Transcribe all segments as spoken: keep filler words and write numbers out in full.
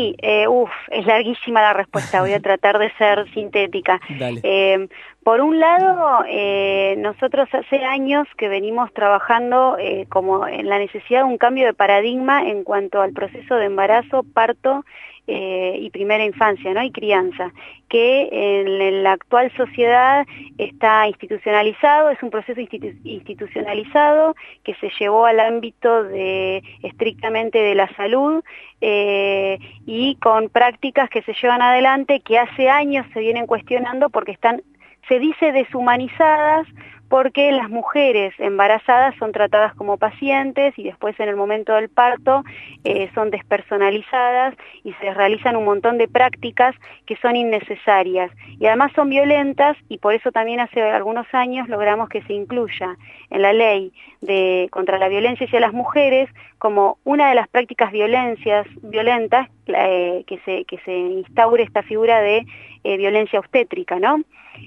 Sí, eh, uff, es larguísima la respuesta, voy a tratar de ser sintética. Dale. Eh, por un lado, eh, nosotros hace años que venimos trabajando eh, como en la necesidad de un cambio de paradigma en cuanto al proceso de embarazo, parto eh, y primera infancia, ¿no? Y crianza, que en, en la actual sociedad está institucionalizado, es un proceso institu institucionalizado que se llevó al ámbito de estrictamente de la salud, eh, y con prácticas que se llevan adelante que hace años se vienen cuestionando porque están, se dice, deshumanizadas, porque las mujeres embarazadas son tratadas como pacientes y después en el momento del parto eh, son despersonalizadas y se realizan un montón de prácticas que son innecesarias y además son violentas, y por eso también hace algunos años logramos que se incluya en la ley de contra la violencia hacia las mujeres como una de las prácticas violencias violentas eh, que se que se instaure esta figura de eh, violencia obstétrica, ¿no?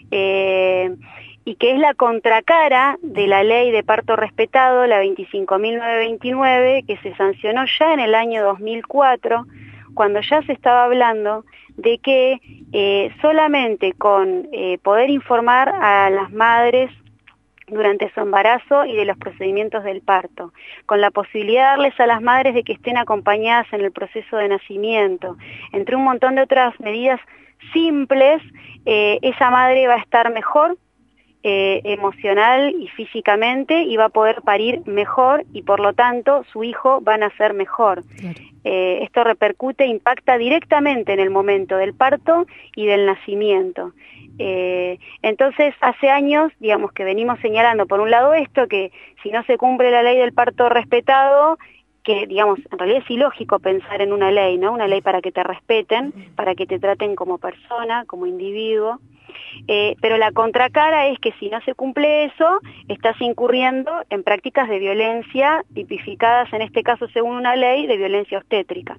Eh, y que es la contracara de la ley de parto respetado, la veinticinco mil novecientos veintinueve, que se sancionó ya en el año dos mil cuatro, cuando ya se estaba hablando de que eh, solamente con eh, poder informar a las madres durante su embarazo y de los procedimientos del parto, con la posibilidad de darles a las madres de que estén acompañadas en el proceso de nacimiento, entre un montón de otras medidas simples, eh, esa madre va a estar mejor, Eh, emocional y físicamente, y va a poder parir mejor y por lo tanto su hijo va a nacer mejor. Claro. Eh, esto repercute, impacta directamente en el momento del parto y del nacimiento. Eh, entonces hace años, digamos, que venimos señalando por un lado esto, que si no se cumple la ley del parto respetado, que digamos, en realidad es ilógico pensar en una ley, ¿no? Una ley para que te respeten, para que te traten como persona, como individuo. Eh, pero la contracara es que si no se cumple eso, estás incurriendo en prácticas de violencia tipificadas, en este caso según una ley, de violencia obstétrica.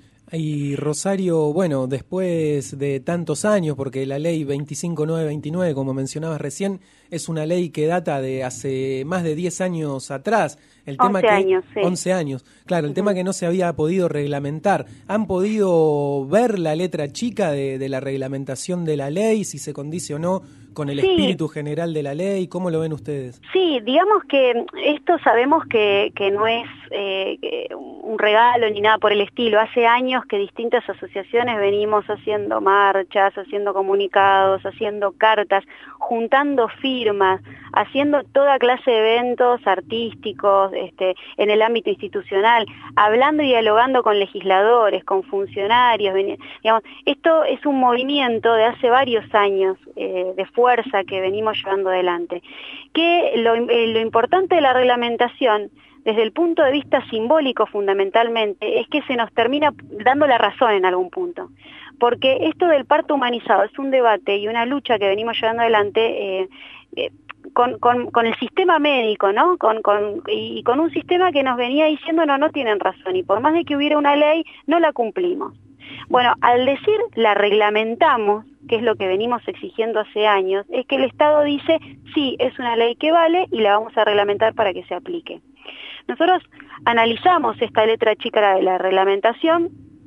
Y Rosario, bueno, después de tantos años, porque la ley veinticinco mil novecientos veintinueve, como mencionabas recién, es una ley que data de hace más de diez años atrás. El tema once que, años, sí. once años, claro, el Uh-huh. tema que no se había podido reglamentar. ¿Han podido ver la letra chica de, de la reglamentación de la ley, si se condice o no con el sí. espíritu general de la ley? ¿Cómo lo ven ustedes? Sí, digamos que esto sabemos que, que no es eh, un regalo ni nada por el estilo. Hace años que distintas asociaciones venimos haciendo marchas, haciendo comunicados, haciendo cartas, juntando firmas, haciendo toda clase de eventos artísticos este, en el ámbito institucional, hablando y dialogando con legisladores, con funcionarios. Digamos, esto es un movimiento de hace varios años eh, de fuerza que venimos llevando adelante. Que lo, eh, lo importante de la reglamentación, desde el punto de vista simbólico fundamentalmente, es que se nos termina dando la razón en algún punto. Porque esto del parto humanizado es un debate y una lucha que venimos llevando adelante eh, eh, con, con, con el sistema médico, ¿no? Con, con, y con un sistema que nos venía diciendo no, no tienen razón, y por más de que hubiera una ley, no la cumplimos. Bueno, al decir la reglamentamos, que es lo que venimos exigiendo hace años, es que el Estado dice, sí, es una ley que vale y la vamos a reglamentar para que se aplique. Nosotros analizamos esta letra chica de la reglamentación,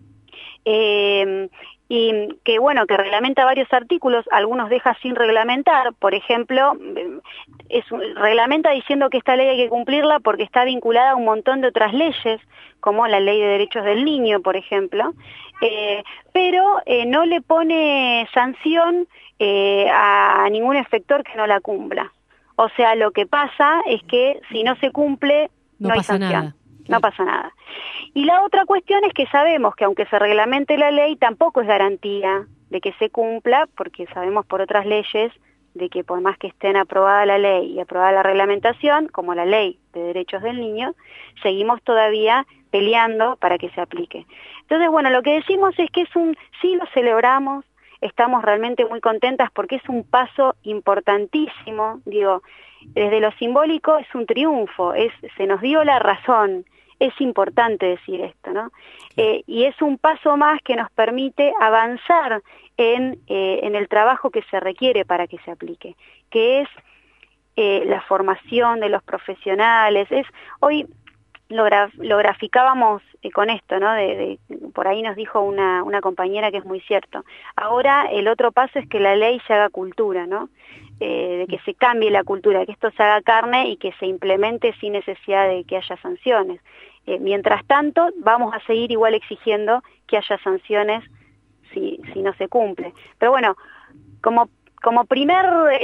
eh, y que bueno, que reglamenta varios artículos, algunos deja sin reglamentar, por ejemplo, es, reglamenta diciendo que esta ley hay que cumplirla porque está vinculada a un montón de otras leyes, como la Ley de Derechos del Niño, por ejemplo, eh, pero eh, no le pone sanción eh, a ningún efector que no la cumpla. O sea, lo que pasa es que si no se cumple, no, no hay sanción. Nada. No pasa nada. Y la otra cuestión es que sabemos que aunque se reglamente la ley, tampoco es garantía de que se cumpla, porque sabemos por otras leyes de que por más que estén aprobada la ley y aprobada la reglamentación, como la Ley de Derechos del Niño, seguimos todavía peleando para que se aplique. Entonces, bueno, lo que decimos es que es un, sí lo celebramos, estamos realmente muy contentas porque es un paso importantísimo, digo, desde lo simbólico es un triunfo, es, se nos dio la razón. Es importante decir esto, ¿no? Eh, y es un paso más que nos permite avanzar en, eh, en el trabajo que se requiere para que se aplique, que es eh, la formación de los profesionales. Es hoy lo, graf, lo graficábamos eh, con esto, ¿no? De, de, por ahí nos dijo una, una compañera que es muy cierto. Ahora el otro paso es que la ley se haga cultura, ¿no? Eh, de que se cambie la cultura, que esto se haga carne y que se implemente sin necesidad de que haya sanciones. Eh, mientras tanto, vamos a seguir igual exigiendo que haya sanciones si, si no se cumple. Pero bueno, como Como primer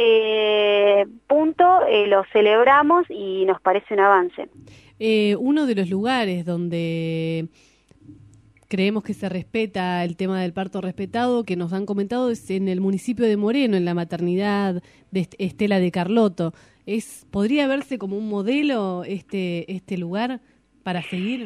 eh, punto eh, lo celebramos y nos parece un avance. Eh, uno de los lugares donde creemos que se respeta el tema del parto respetado, que nos han comentado, es en el municipio de Moreno, en la maternidad de Estela de Carlotto. Es, ¿podría verse como un modelo este, este lugar para seguir?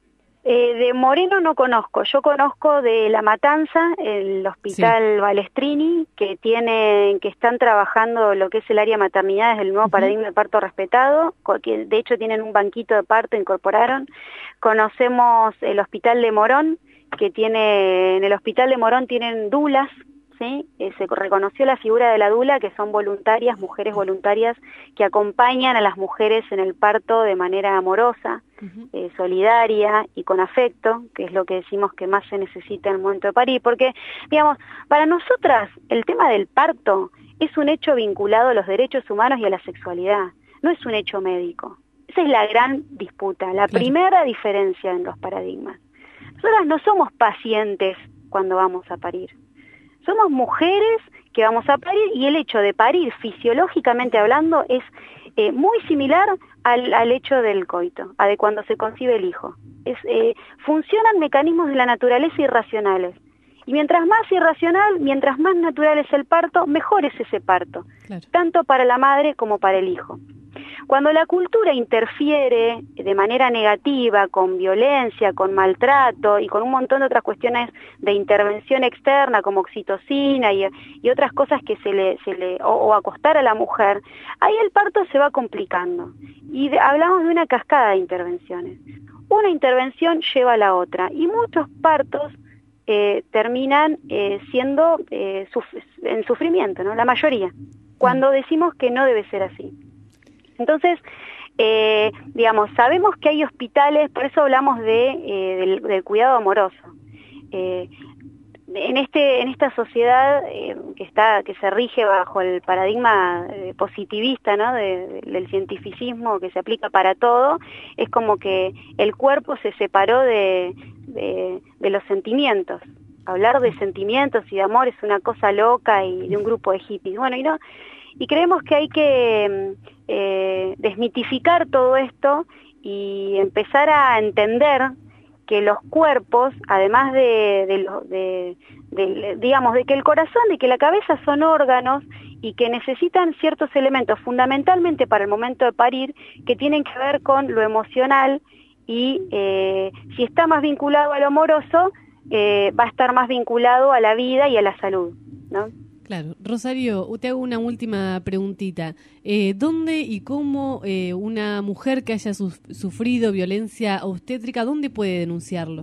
Eh, de Moreno no conozco, yo conozco de La Matanza, el hospital sí. Balestrini, que tiene, que están trabajando lo que es el área maternidades del nuevo uh-huh. paradigma de parto respetado, que de hecho tienen un banquito de parto, incorporaron. Conocemos el hospital de Morón, que tiene, en el hospital de Morón tienen dulas, ¿sí? Eh, se reconoció la figura de la dula, que son voluntarias, mujeres voluntarias que acompañan a las mujeres en el parto de manera amorosa, uh-huh. eh, solidaria y con afecto, que es lo que decimos que más se necesita en el momento de parir, porque, digamos, para nosotras el tema del parto es un hecho vinculado a los derechos humanos y a la sexualidad, no es un hecho médico. Esa es la gran disputa, la claro. primera diferencia en los paradigmas. Nosotras no somos pacientes cuando vamos a parir. Somos mujeres que vamos a parir y el hecho de parir, fisiológicamente hablando, es eh, muy similar al, al hecho del coito, a de cuando se concibe el hijo. Es, eh, funcionan mecanismos de la naturaleza irracionales. Y mientras más irracional, mientras más natural es el parto, mejor es ese parto, claro. tanto para la madre como para el hijo. Cuando la cultura interfiere de manera negativa, con violencia, con maltrato y con un montón de otras cuestiones de intervención externa como oxitocina y, y otras cosas que se le, se le o, o acostar a la mujer, ahí el parto se va complicando. Y de, hablamos de una cascada de intervenciones. Una intervención lleva a la otra y muchos partos eh, terminan eh, siendo eh, suf- en sufrimiento, ¿no? La mayoría, cuando decimos que no debe ser así. Entonces, eh, digamos, sabemos que hay hospitales, por eso hablamos de, eh, del, del cuidado amoroso. Eh, en este, en esta sociedad eh, que está, que se rige bajo el paradigma eh, positivista, ¿no? De, de, del cientificismo que se aplica para todo, es como que el cuerpo se separó de, de, de los sentimientos. Hablar de sentimientos y de amor es una cosa loca y de un grupo de hippies. Bueno, y no. Y creemos que hay que eh, desmitificar todo esto y empezar a entender que los cuerpos, además de, de, lo, de, de, digamos, de que el corazón, de que la cabeza son órganos y que necesitan ciertos elementos, fundamentalmente para el momento de parir, que tienen que ver con lo emocional y eh, si está más vinculado a lo amoroso, eh, va a estar más vinculado a la vida y a la salud, ¿no? Claro. Rosario, te hago una última preguntita. Eh, ¿Dónde y cómo eh, una mujer que haya su- sufrido violencia obstétrica, dónde puede denunciarlo?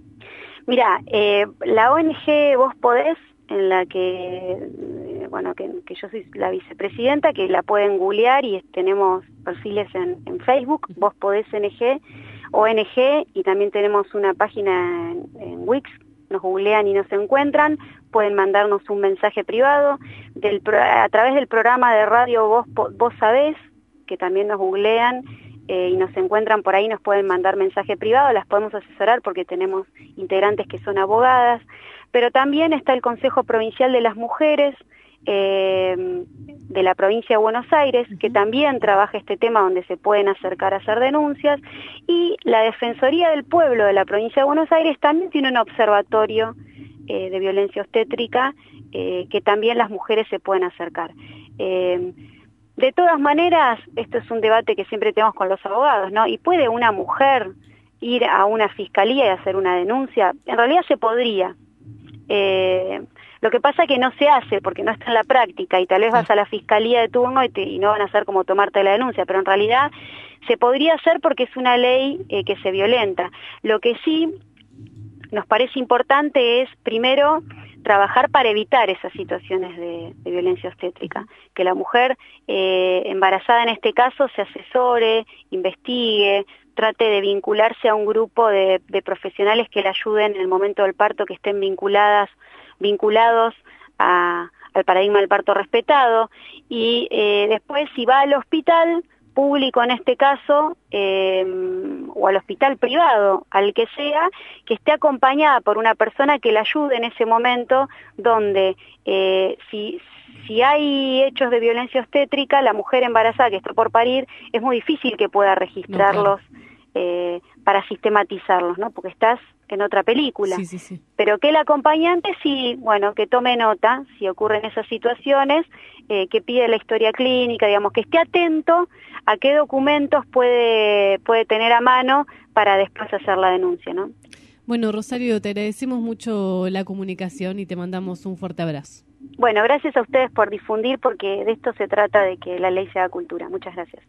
Mira, eh, la O N G Vos Podés, en la que, eh, bueno, que, que yo soy la vicepresidenta, que la pueden googlear y tenemos perfiles en, en Facebook, Vos Podés N G, O N G, y también tenemos una página en, en Wix. Nos googlean y nos encuentran, pueden mandarnos un mensaje privado del, a través del programa de radio Vos, Vos Sabés, que también nos googlean eh, y nos encuentran por ahí, nos pueden mandar mensaje privado, las podemos asesorar porque tenemos integrantes que son abogadas, pero también está el Consejo Provincial de las Mujeres eh, de la provincia de Buenos Aires, que también trabaja este tema donde se pueden acercar a hacer denuncias, y la Defensoría del Pueblo de la provincia de Buenos Aires también tiene un observatorio eh, de violencia obstétrica eh, que también las mujeres se pueden acercar. Eh, de todas maneras, esto es un debate que siempre tenemos con los abogados, ¿no? ¿Y puede una mujer ir a una fiscalía y hacer una denuncia? En realidad se podría. Eh, Lo que pasa es que no se hace porque no está en la práctica y tal vez vas a la fiscalía de turno y, te, y no van a hacer como tomarte la denuncia, pero en realidad se podría hacer porque es una ley eh, que se violenta. Lo que sí nos parece importante es, primero, trabajar para evitar esas situaciones de, de violencia obstétrica, que la mujer eh, embarazada en este caso se asesore, investigue, trate de vincularse a un grupo de, de profesionales que la ayuden en el momento del parto, que estén vinculadas, vinculados a, al paradigma del parto respetado, y eh, después si va al hospital público en este caso, eh, o al hospital privado, al que sea, que esté acompañada por una persona que la ayude en ese momento, donde eh, si, si hay hechos de violencia obstétrica, la mujer embarazada que está por parir, es muy difícil que pueda registrarlos. No, claro. eh, para sistematizarlos, ¿no? Porque estás en otra película. Sí, sí, sí. Pero que el acompañante sí, bueno, que tome nota si ocurren esas situaciones, eh, que pide la historia clínica, digamos, que esté atento a qué documentos puede, puede tener a mano para después hacer la denuncia, ¿no? Bueno, Rosario, te agradecemos mucho la comunicación y te mandamos un fuerte abrazo. Bueno, gracias a ustedes por difundir, porque de esto se trata, de que la ley sea cultura. Muchas gracias.